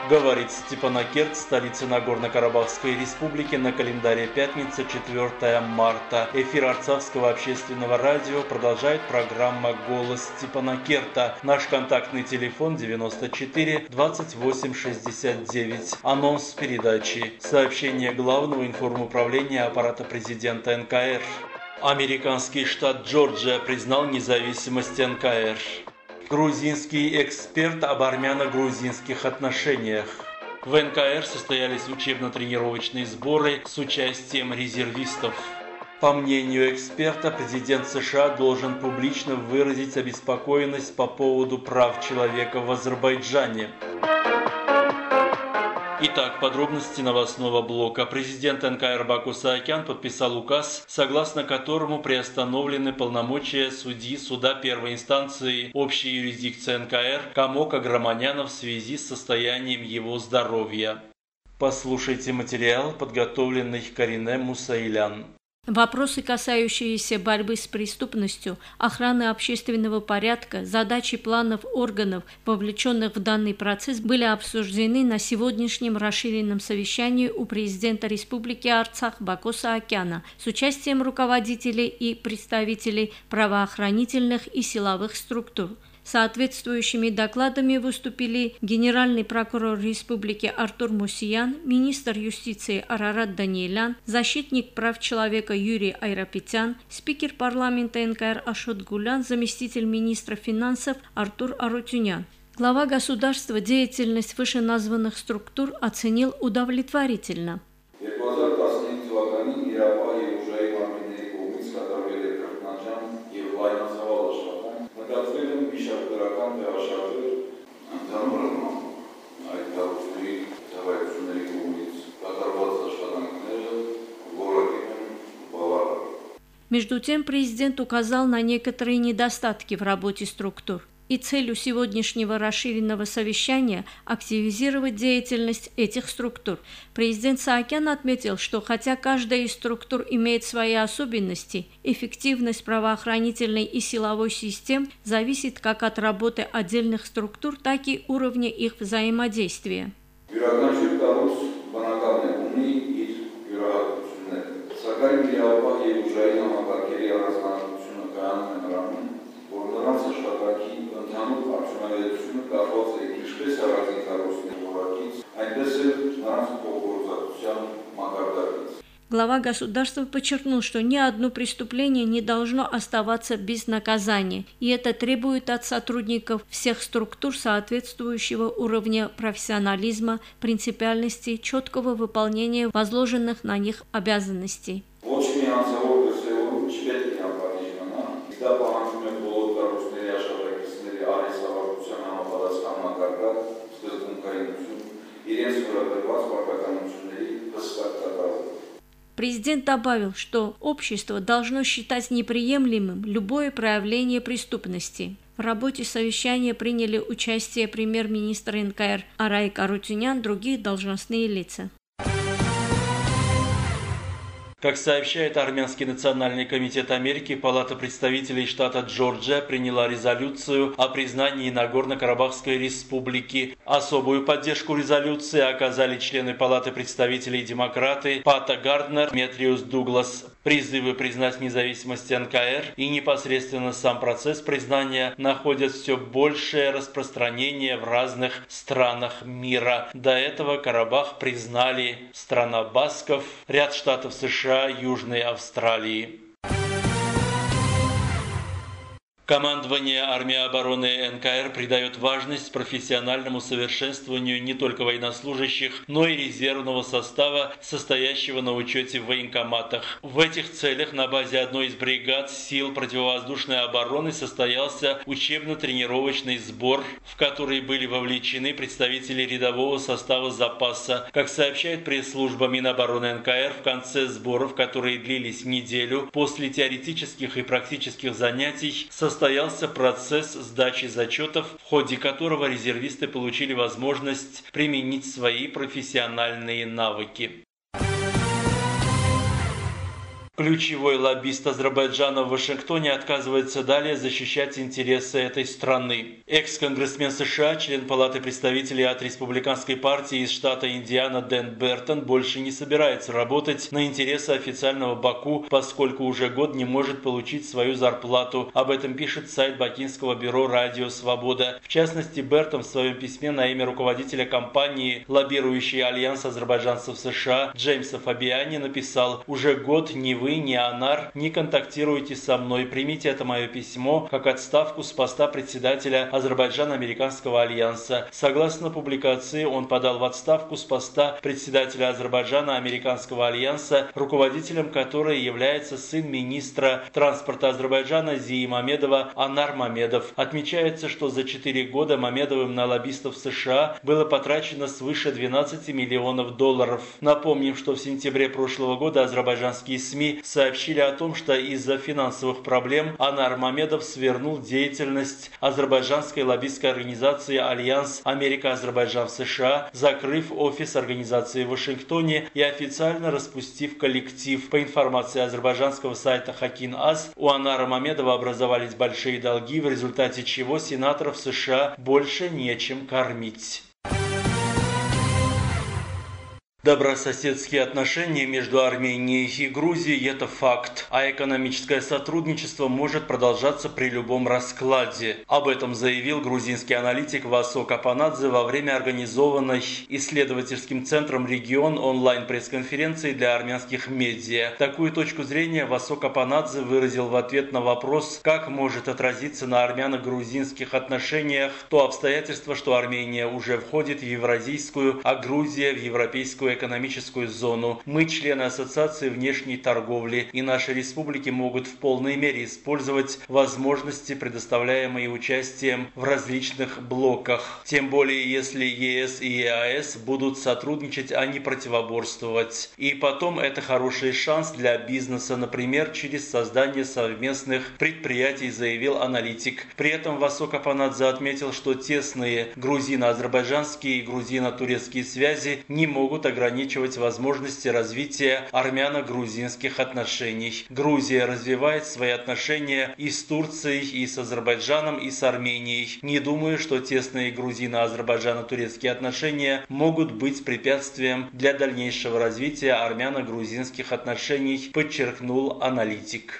Говорит Степанакерт, столица Нагорно-Карабахской республики, на календаре пятница, 4 марта. Эфир Арцахского общественного радио продолжает программа «Голос Степанакерта». Наш контактный телефон 94 28 69. Анонс передачи. Сообщение Главного информуправления аппарата президента НКР. Американский штат Джорджия признал независимость НКР. Грузинский эксперт об армяно-грузинских отношениях. В НКР состоялись учебно-тренировочные сборы с участием резервистов. По мнению эксперта, президент США должен публично выразить обеспокоенность по поводу прав человека в Азербайджане. Итак, подробности новостного блока. Президент НКР Баку Саакян подписал указ, согласно которому приостановлены полномочия судьи суда первой инстанции общей юрисдикции НКР Камока Громаняна в связи с состоянием его здоровья. Послушайте материал, подготовленный Карине Мусаилян. Вопросы, касающиеся борьбы с преступностью, охраны общественного порядка, задачи планов органов, вовлеченных в данный процесс, были обсуждены на сегодняшнем расширенном совещании у президента Республики Арцах Баку Саакяна с участием руководителей и представителей правоохранительных и силовых структур. Соответствующими докладами выступили генеральный прокурор Республики Артур Мусиян, министр юстиции Арарат Даниэлян, защитник прав человека Юрий Айрапетян, спикер парламента НКР Ашот Гулян, заместитель министра финансов Артур Арутюнян. Глава государства деятельность вышеназванных структур оценил удовлетворительно. Между тем, президент указал на некоторые недостатки в работе структур. И целью сегодняшнего расширенного совещания – активизировать деятельность этих структур. Президент Саакян отметил, что хотя каждая из структур имеет свои особенности, эффективность правоохранительной и силовой систем зависит как от работы отдельных структур, так и уровня их взаимодействия. Глава государства подчеркнул, что ни одно преступление не должно оставаться без наказания, и это требует от сотрудников всех структур соответствующего уровня профессионализма, принципиальности, четкого выполнения возложенных на них обязанностей. Президент добавил, что общество должно считать неприемлемым любое проявление преступности. В работе совещания приняли участие премьер-министр НКР Арайк Арутюнян, другие должностные лица. Как сообщает Армянский национальный комитет Америки, Палата представителей штата Джорджия приняла резолюцию о признании Нагорно-Карабахской республики. Особую поддержку резолюции оказали члены Палаты представителей демократы Пата Гарднер, Метриус Дуглас. Призывы признать независимость НКР и непосредственно сам процесс признания находят все большее распространение в разных странах мира. До этого Карабах признали страна басков, ряд штатов США, Южной Австралии. Командование армии обороны НКР придает важность профессиональному совершенствованию не только военнослужащих, но и резервного состава, состоящего на учете в военкоматах. В этих целях на базе одной из бригад сил противовоздушной обороны состоялся учебно-тренировочный сбор, в который были вовлечены представители рядового состава запаса. Как сообщает пресс-служба Минобороны НКР, в конце сборов, которые длились неделю, после теоретических и практических занятий состоялся процесс сдачи зачетов, в ходе которого резервисты получили возможность применить свои профессиональные навыки. Ключевой лоббист Азербайджана в Вашингтоне отказывается далее защищать интересы этой страны. Экс-конгрессмен США, член Палаты представителей от республиканской партии из штата Индиана Дэн Бертон больше не собирается работать на интересы официального Баку, поскольку уже год не может получить свою зарплату. Об этом пишет сайт бакинского бюро «Радио Свобода». В частности, Бертон в своем письме на имя руководителя компании, лоббирующей альянс азербайджанцев США, Джеймса Фабиани, написал: «Уже год ни вы, ни Анар не контактируете со мной. Примите это мое письмо как отставку с поста председателя Азербайджан-Американского альянса». Согласно публикации, он подал в отставку с поста председателя Азербайджана-Американского альянса, руководителем которой является сын министра транспорта Азербайджана Зии Мамедова Анар Мамедов. Отмечается, что за 4 года Мамедовым на лоббистов США было потрачено свыше 12 миллионов долларов. Напомним, что в сентябре прошлого года азербайджанские СМИ сообщили о том, что из-за финансовых проблем Анар Мамедов свернул деятельность азербайджанской лоббистской организации «Альянс Америка-Азербайджан» в США, закрыв офис организации в Вашингтоне и официально распустив коллектив. По информации азербайджанского сайта Хакин-Ас, у Анара Мамедова образовались большие долги, в результате чего сенаторов США больше нечем кормить. Добрососедские отношения между Арменией и Грузией – это факт, а экономическое сотрудничество может продолжаться при любом раскладе. Об этом заявил грузинский аналитик Васо Капанадзе во время организованной исследовательским центром «Регион» онлайн-пресс-конференции для армянских медиа. Такую точку зрения Васо Капанадзе выразил в ответ на вопрос, как может отразиться на армяно-грузинских отношениях то обстоятельство, что Армения уже входит в евразийскую, а Грузия в европейскую экономическую зону. Мы члены Ассоциации внешней торговли, и наши республики могут в полной мере использовать возможности, предоставляемые участием в различных блоках. Тем более, если ЕС и ЕАЭС будут сотрудничать, а не противоборствовать. И потом это хороший шанс для бизнеса, например, через создание совместных предприятий, заявил аналитик. При этом Васо Капанадзе отметил, что тесные грузино-азербайджанские и грузино-турецкие связи не могут ограничивать возможности развития армяно-грузинских отношений. Грузия развивает свои отношения и с Турцией, и с Азербайджаном, и с Арменией. Не думаю, что тесные грузино-азербайджано-турецкие отношения могут быть препятствием для дальнейшего развития армяно-грузинских отношений, подчеркнул аналитик.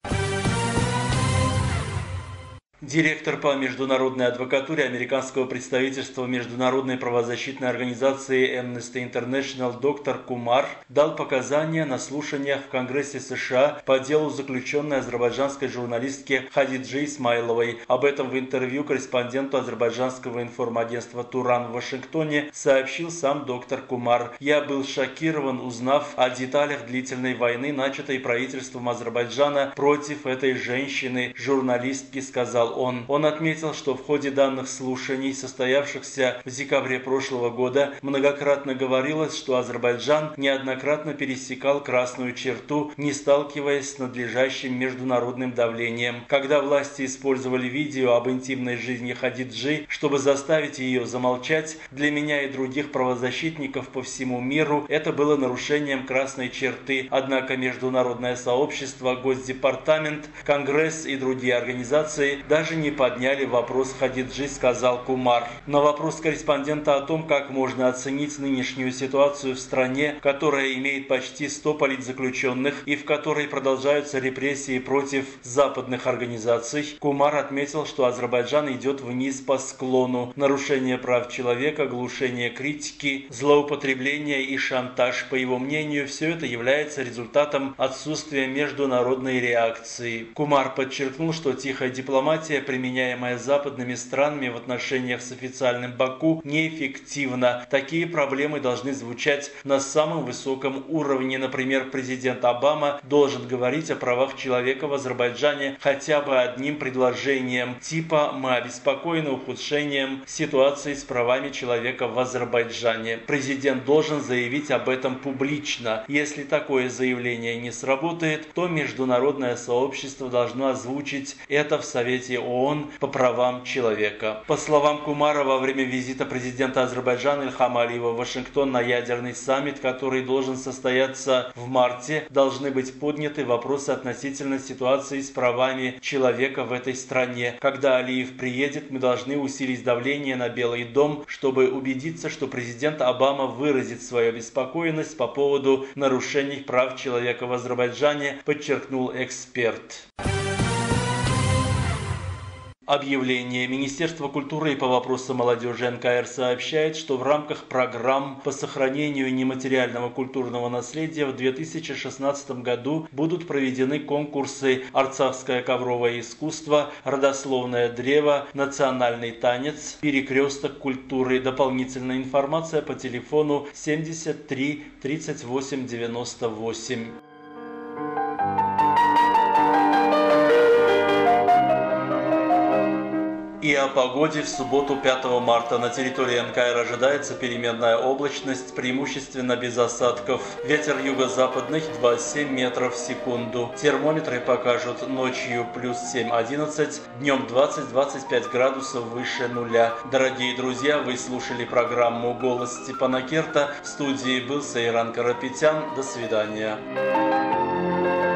Директор по международной адвокатуре американского представительства международной правозащитной организации Amnesty International доктор Кумар дал показания на слушаниях в Конгрессе США по делу заключенной азербайджанской журналистки Хадиджи Исмайловой. Об этом в интервью корреспонденту азербайджанского информагентства «Туран» в Вашингтоне сообщил сам доктор Кумар. «Я был шокирован, узнав о деталях длительной войны, начатой правительством Азербайджана против этой женщины, журналистки», сказал он. Он отметил, что в ходе данных слушаний, состоявшихся в декабре прошлого года, многократно говорилось, что Азербайджан неоднократно пересекал красную черту, не сталкиваясь с надлежащим международным давлением. Когда власти использовали видео об интимной жизни Хадиджи, чтобы заставить ее замолчать, для меня и других правозащитников по всему миру это было нарушением красной черты. Однако международное сообщество, Госдепартамент, Конгресс и другие организации даже не подняли вопрос Хадиджи, сказал Кумар. На вопрос корреспондента о том, как можно оценить нынешнюю ситуацию в стране, которая имеет почти 100 политзаключенных и в которой продолжаются репрессии против западных организаций, Кумар отметил, что Азербайджан идет вниз по склону. Нарушение прав человека, глушение критики, злоупотребление и шантаж. По его мнению, все это является результатом отсутствия международной реакции. Кумар подчеркнул, что тихая дипломатия, применяемая западными странами в отношениях с официальным Баку, неэффективна. Такие проблемы должны звучать на самом высоком уровне. Например, президент Обама должен говорить о правах человека в Азербайджане хотя бы одним предложением, типа «Мы обеспокоены ухудшением ситуации с правами человека в Азербайджане». Президент должен заявить об этом публично. Если такое заявление не сработает, то международное сообщество должно озвучить это в Совете Комитете ООН по правам человека. По словам Кумара, во время визита президента Азербайджана Ильхама Алиева в Вашингтон на ядерный саммит, который должен состояться в марте, должны быть подняты вопросы относительно ситуации с правами человека в этой стране. Когда Алиев приедет, мы должны усилить давление на Белый дом, чтобы убедиться, что президент Обама выразит свою обеспокоенность по поводу нарушений прав человека в Азербайджане, подчеркнул эксперт. Объявление. Министерство культуры и по вопросам молодежи НКР сообщает, что в рамках программ по сохранению нематериального культурного наследия в 2016 году будут проведены конкурсы «Арцахское ковровое искусство», «Родословное древо», «Национальный танец», «Перекресток культуры». Дополнительная информация по телефону 73 38 98. И о погоде. В субботу 5 марта на территории НКР ожидается переменная облачность, преимущественно без осадков. Ветер юго-западный 2,7 метров в секунду. Термометры покажут ночью плюс 7-11, днем 20-25 градусов выше нуля. Дорогие друзья, вы слушали программу «Голос Степана Керта». В студии был Сайран Карапетян. До свидания.